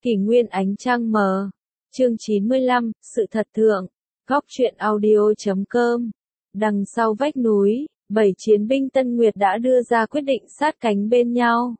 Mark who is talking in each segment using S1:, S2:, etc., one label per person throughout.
S1: Kỷ nguyên ánh trăng mờ. Chương 95, sự thật thượng. Góc truyện audio.com. Đằng sau vách núi, 7 chiến binh Tân Nguyệt đã đưa ra quyết định sát cánh bên nhau.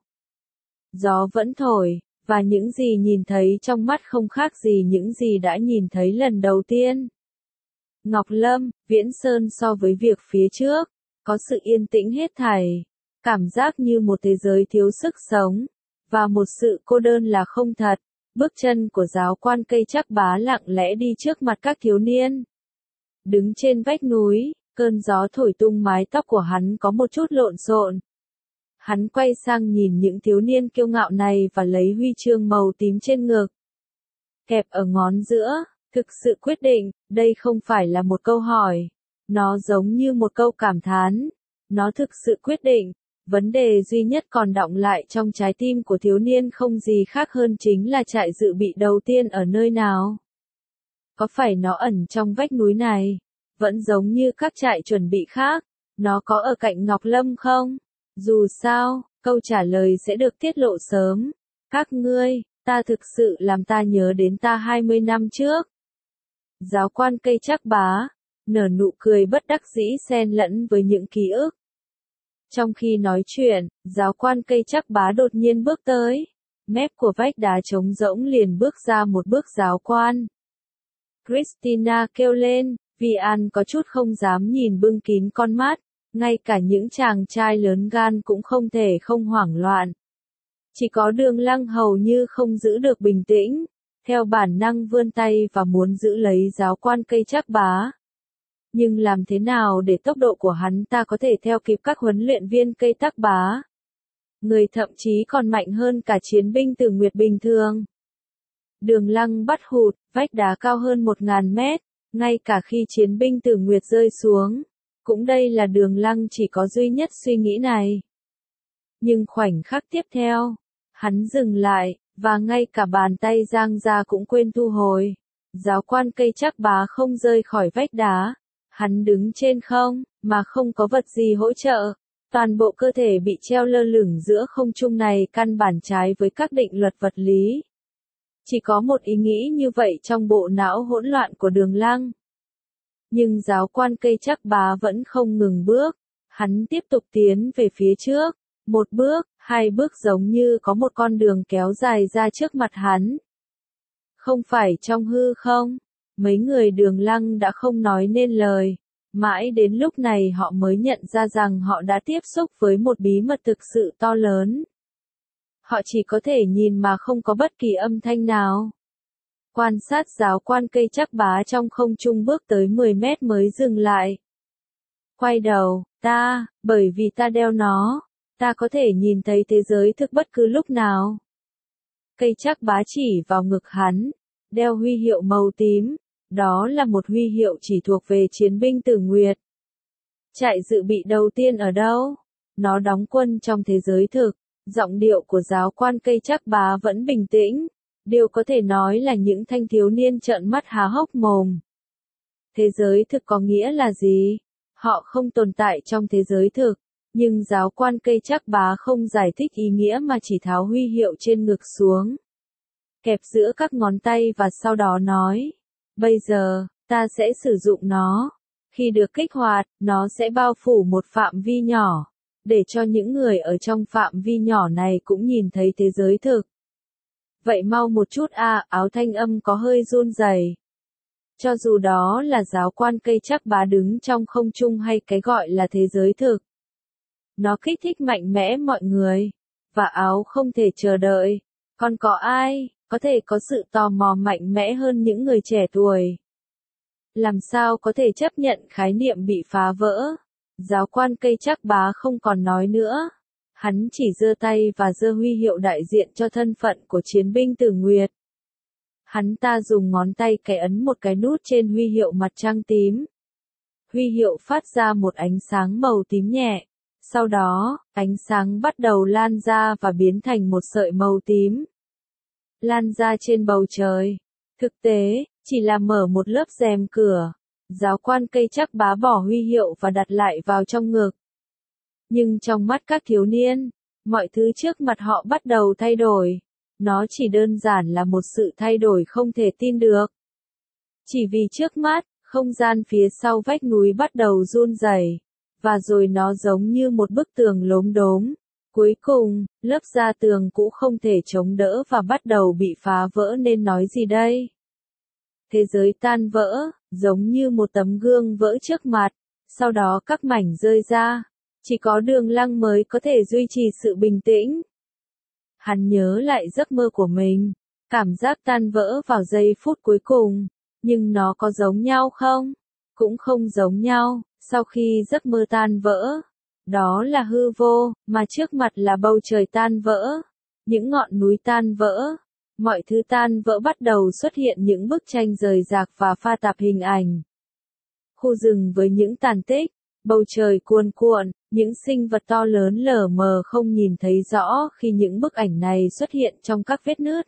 S1: Gió vẫn thổi, và những gì nhìn thấy trong mắt không khác gì những gì đã nhìn thấy lần đầu tiên. Ngọc Lâm, Viễn Sơn so với việc phía trước, có sự yên tĩnh hết thảy, cảm giác như một thế giới thiếu sức sống, và một sự cô đơn là không thật. Bước chân của giáo quan cây trắc bá lặng lẽ đi trước mặt các thiếu niên. Đứng trên vách núi, cơn gió thổi tung mái tóc của hắn có một chút lộn xộn. Hắn quay sang nhìn những thiếu niên kiêu ngạo này và lấy huy chương màu tím trên ngực. Kẹp ở ngón giữa, thực sự quyết định, đây không phải là một câu hỏi. Nó giống như một câu cảm thán. Nó thực sự quyết định. Vấn đề duy nhất còn đọng lại trong trái tim của thiếu niên không gì khác hơn chính là trại dự bị đầu tiên ở nơi nào. Có phải nó ẩn trong vách núi này? Vẫn giống như các trại chuẩn bị khác. Nó có ở cạnh Ngọc Lâm không? Dù sao, câu trả lời sẽ được tiết lộ sớm. Các ngươi, ta thực sự làm ta nhớ đến ta 20 năm trước. Giáo quan cây trắc bá, nở nụ cười bất đắc dĩ xen lẫn với những ký ức. Trong khi nói chuyện, giáo quan cây trắc bá đột nhiên bước tới. Mép của vách đá trống rỗng liền bước ra một bước giáo quan. Christina kêu lên, vì An có chút không dám nhìn bưng kín con mắt. Ngay cả những chàng trai lớn gan cũng không thể không hoảng loạn. Chỉ có Đường Lăng hầu như không giữ được bình tĩnh, theo bản năng vươn tay và muốn giữ lấy giáo quan cây trắc bá. Nhưng làm thế nào để tốc độ của hắn ta có thể theo kịp các huấn luyện viên cây trắc bá? Người thậm chí còn mạnh hơn cả chiến binh Tử Nguyệt bình thường. Đường Lăng bắt hụt, vách đá cao hơn 1000 mét, ngay cả khi chiến binh Tử Nguyệt rơi xuống. Cũng đây là Đường Lăng chỉ có duy nhất suy nghĩ này. Nhưng khoảnh khắc tiếp theo, hắn dừng lại, và ngay cả bàn tay giang ra cũng quên thu hồi. Giáo quan cây trắc bá không rơi khỏi vách đá. Hắn đứng trên không, mà không có vật gì hỗ trợ. Toàn bộ cơ thể bị treo lơ lửng giữa không trung này căn bản trái với các định luật vật lý. Chỉ có một ý nghĩ như vậy trong bộ não hỗn loạn của Đường Lăng. Nhưng giáo quan cây trắc bá vẫn không ngừng bước. Hắn tiếp tục tiến về phía trước. Một bước, hai bước giống như có một con đường kéo dài ra trước mặt hắn. Không phải trong hư không? Mấy người Đường Lăng đã không nói nên lời. Mãi đến lúc này họ mới nhận ra rằng họ đã tiếp xúc với một bí mật thực sự to lớn. Họ chỉ có thể nhìn mà không có bất kỳ âm thanh nào. Quan sát giáo quan cây trắc bá trong không trung bước tới 10 mét mới dừng lại. Quay đầu, bởi vì ta đeo nó, ta có thể nhìn thấy thế giới thực bất cứ lúc nào. Cây trắc bá chỉ vào ngực hắn, đeo huy hiệu màu tím. Đó là một huy hiệu chỉ thuộc về chiến binh Tử Nguyệt. Trại dự bị đầu tiên ở đâu? Nó đóng quân trong thế giới thực. Giọng điệu của giáo quan cây trắc bá vẫn bình tĩnh. Điều có thể nói là những thanh thiếu niên trợn mắt há hốc mồm. Thế giới thực có nghĩa là gì? Họ không tồn tại trong thế giới thực. Nhưng giáo quan cây trắc bá không giải thích ý nghĩa mà chỉ tháo huy hiệu trên ngực xuống. Kẹp giữa các ngón tay và sau đó nói. Bây giờ, ta sẽ sử dụng nó. Khi được kích hoạt, nó sẽ bao phủ một phạm vi nhỏ. Để cho những người ở trong phạm vi nhỏ này cũng nhìn thấy thế giới thực. Vậy mau một chút áo thanh âm có hơi run rẩy. Cho dù đó là giáo quan cây trắc bá đứng trong không trung hay cái gọi là thế giới thực. Nó kích thích mạnh mẽ mọi người. Và áo không thể chờ đợi. Còn có ai có thể có sự tò mò mạnh mẽ hơn những người trẻ tuổi? Làm sao có thể chấp nhận khái niệm bị phá vỡ? Giáo quan cây trắc bá không còn nói nữa. Hắn chỉ giơ tay và giơ huy hiệu đại diện cho thân phận của chiến binh Tử Nguyệt. Hắn ta dùng ngón tay cái ấn một cái nút trên huy hiệu mặt trăng tím. Huy hiệu phát ra một ánh sáng màu tím nhẹ. Sau đó, ánh sáng bắt đầu lan ra và biến thành một sợi màu tím. Lan ra trên bầu trời. Thực tế, chỉ là mở một lớp rèm cửa. Giáo quan cây trắc bá bỏ huy hiệu và đặt lại vào trong ngực. Nhưng trong mắt các thiếu niên, mọi thứ trước mặt họ bắt đầu thay đổi. Nó chỉ đơn giản là một sự thay đổi không thể tin được. Chỉ vì trước mắt, không gian phía sau vách núi bắt đầu run rẩy, và rồi nó giống như một bức tường lốm đốm. Cuối cùng, lớp da tường cũ không thể chống đỡ và bắt đầu bị phá vỡ nên nói gì đây? Thế giới tan vỡ, giống như một tấm gương vỡ trước mặt, sau đó các mảnh rơi ra. Chỉ có Đường Lăng mới có thể duy trì sự bình tĩnh. Hắn nhớ lại giấc mơ của mình, cảm giác tan vỡ vào giây phút cuối cùng, nhưng nó có giống nhau không? Cũng không giống nhau, sau khi giấc mơ tan vỡ. Đó là hư vô, mà trước mặt là bầu trời tan vỡ, những ngọn núi tan vỡ, mọi thứ tan vỡ bắt đầu xuất hiện những bức tranh rời rạc và pha tạp hình ảnh. Khu rừng với những tàn tích, bầu trời cuồn cuộn, những sinh vật to lớn lờ mờ không nhìn thấy rõ khi những bức ảnh này xuất hiện trong các vết nứt.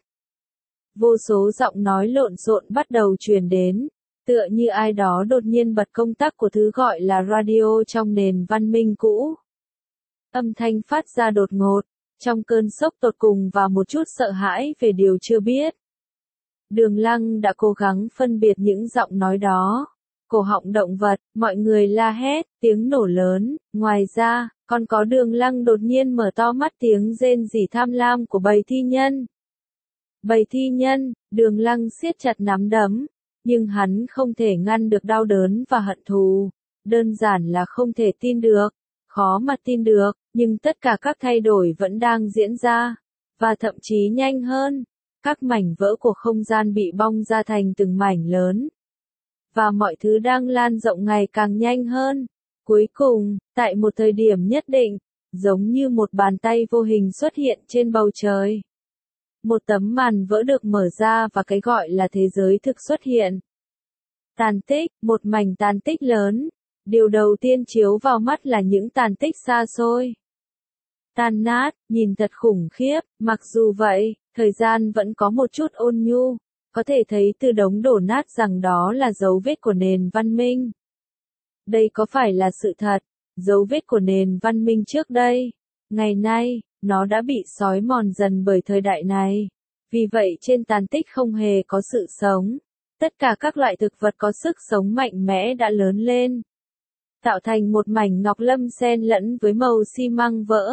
S1: Vô số giọng nói lộn xộn bắt đầu truyền đến, tựa như ai đó đột nhiên bật công tắc của thứ gọi là radio trong nền văn minh cũ. Âm thanh phát ra đột ngột, trong cơn sốc tột cùng và một chút sợ hãi về điều chưa biết. Đường Lăng đã cố gắng phân biệt những giọng nói đó. Cổ họng động vật, mọi người la hét, tiếng nổ lớn, ngoài ra, còn có Đường Lăng đột nhiên mở to mắt tiếng rên rỉ tham lam của bầy thi nhân. Bầy thi nhân, Đường Lăng siết chặt nắm đấm, nhưng hắn không thể ngăn được đau đớn và hận thù, đơn giản là không thể tin được, khó mà tin được, nhưng tất cả các thay đổi vẫn đang diễn ra, và thậm chí nhanh hơn, các mảnh vỡ của không gian bị bong ra thành từng mảnh lớn. Và mọi thứ đang lan rộng ngày càng nhanh hơn. Cuối cùng, tại một thời điểm nhất định, giống như một bàn tay vô hình xuất hiện trên bầu trời. Một tấm màn vỡ được mở ra và cái gọi là thế giới thực xuất hiện. Tàn tích, một mảnh tàn tích lớn. Điều đầu tiên chiếu vào mắt là những tàn tích xa xôi. Tan nát, nhìn thật khủng khiếp, mặc dù vậy, thời gian vẫn có một chút ôn nhu. Có thể thấy từ đống đổ nát rằng đó là dấu vết của nền văn minh. Đây có phải là sự thật, dấu vết của nền văn minh trước đây? Ngày nay, nó đã bị xói mòn dần bởi thời đại này. Vì vậy trên tàn tích không hề có sự sống. Tất cả các loại thực vật có sức sống mạnh mẽ đã lớn lên, tạo thành một mảnh ngọc lâm xen lẫn với màu xi măng vỡ.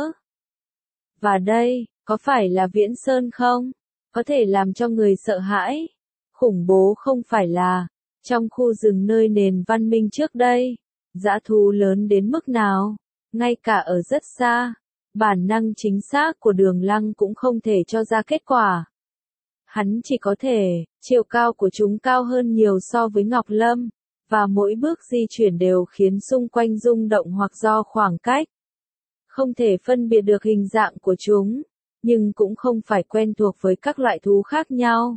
S1: Và đây, có phải là Viễn Sơn không? Có thể làm cho người sợ hãi. Khủng bố không phải là, trong khu rừng nơi nền văn minh trước đây, dã thú lớn đến mức nào, ngay cả ở rất xa, bản năng chính xác của Đường Lăng cũng không thể cho ra kết quả. Hắn chỉ có thể, chiều cao của chúng cao hơn nhiều so với Ngọc Lâm, và mỗi bước di chuyển đều khiến xung quanh rung động hoặc do khoảng cách. Không thể phân biệt được hình dạng của chúng, nhưng cũng không phải quen thuộc với các loại thú khác nhau.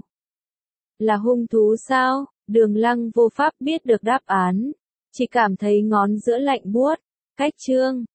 S1: Là hung thú sao? Đường Lăng vô pháp biết được đáp án, chỉ cảm thấy ngón giữa lạnh buốt. Cách chương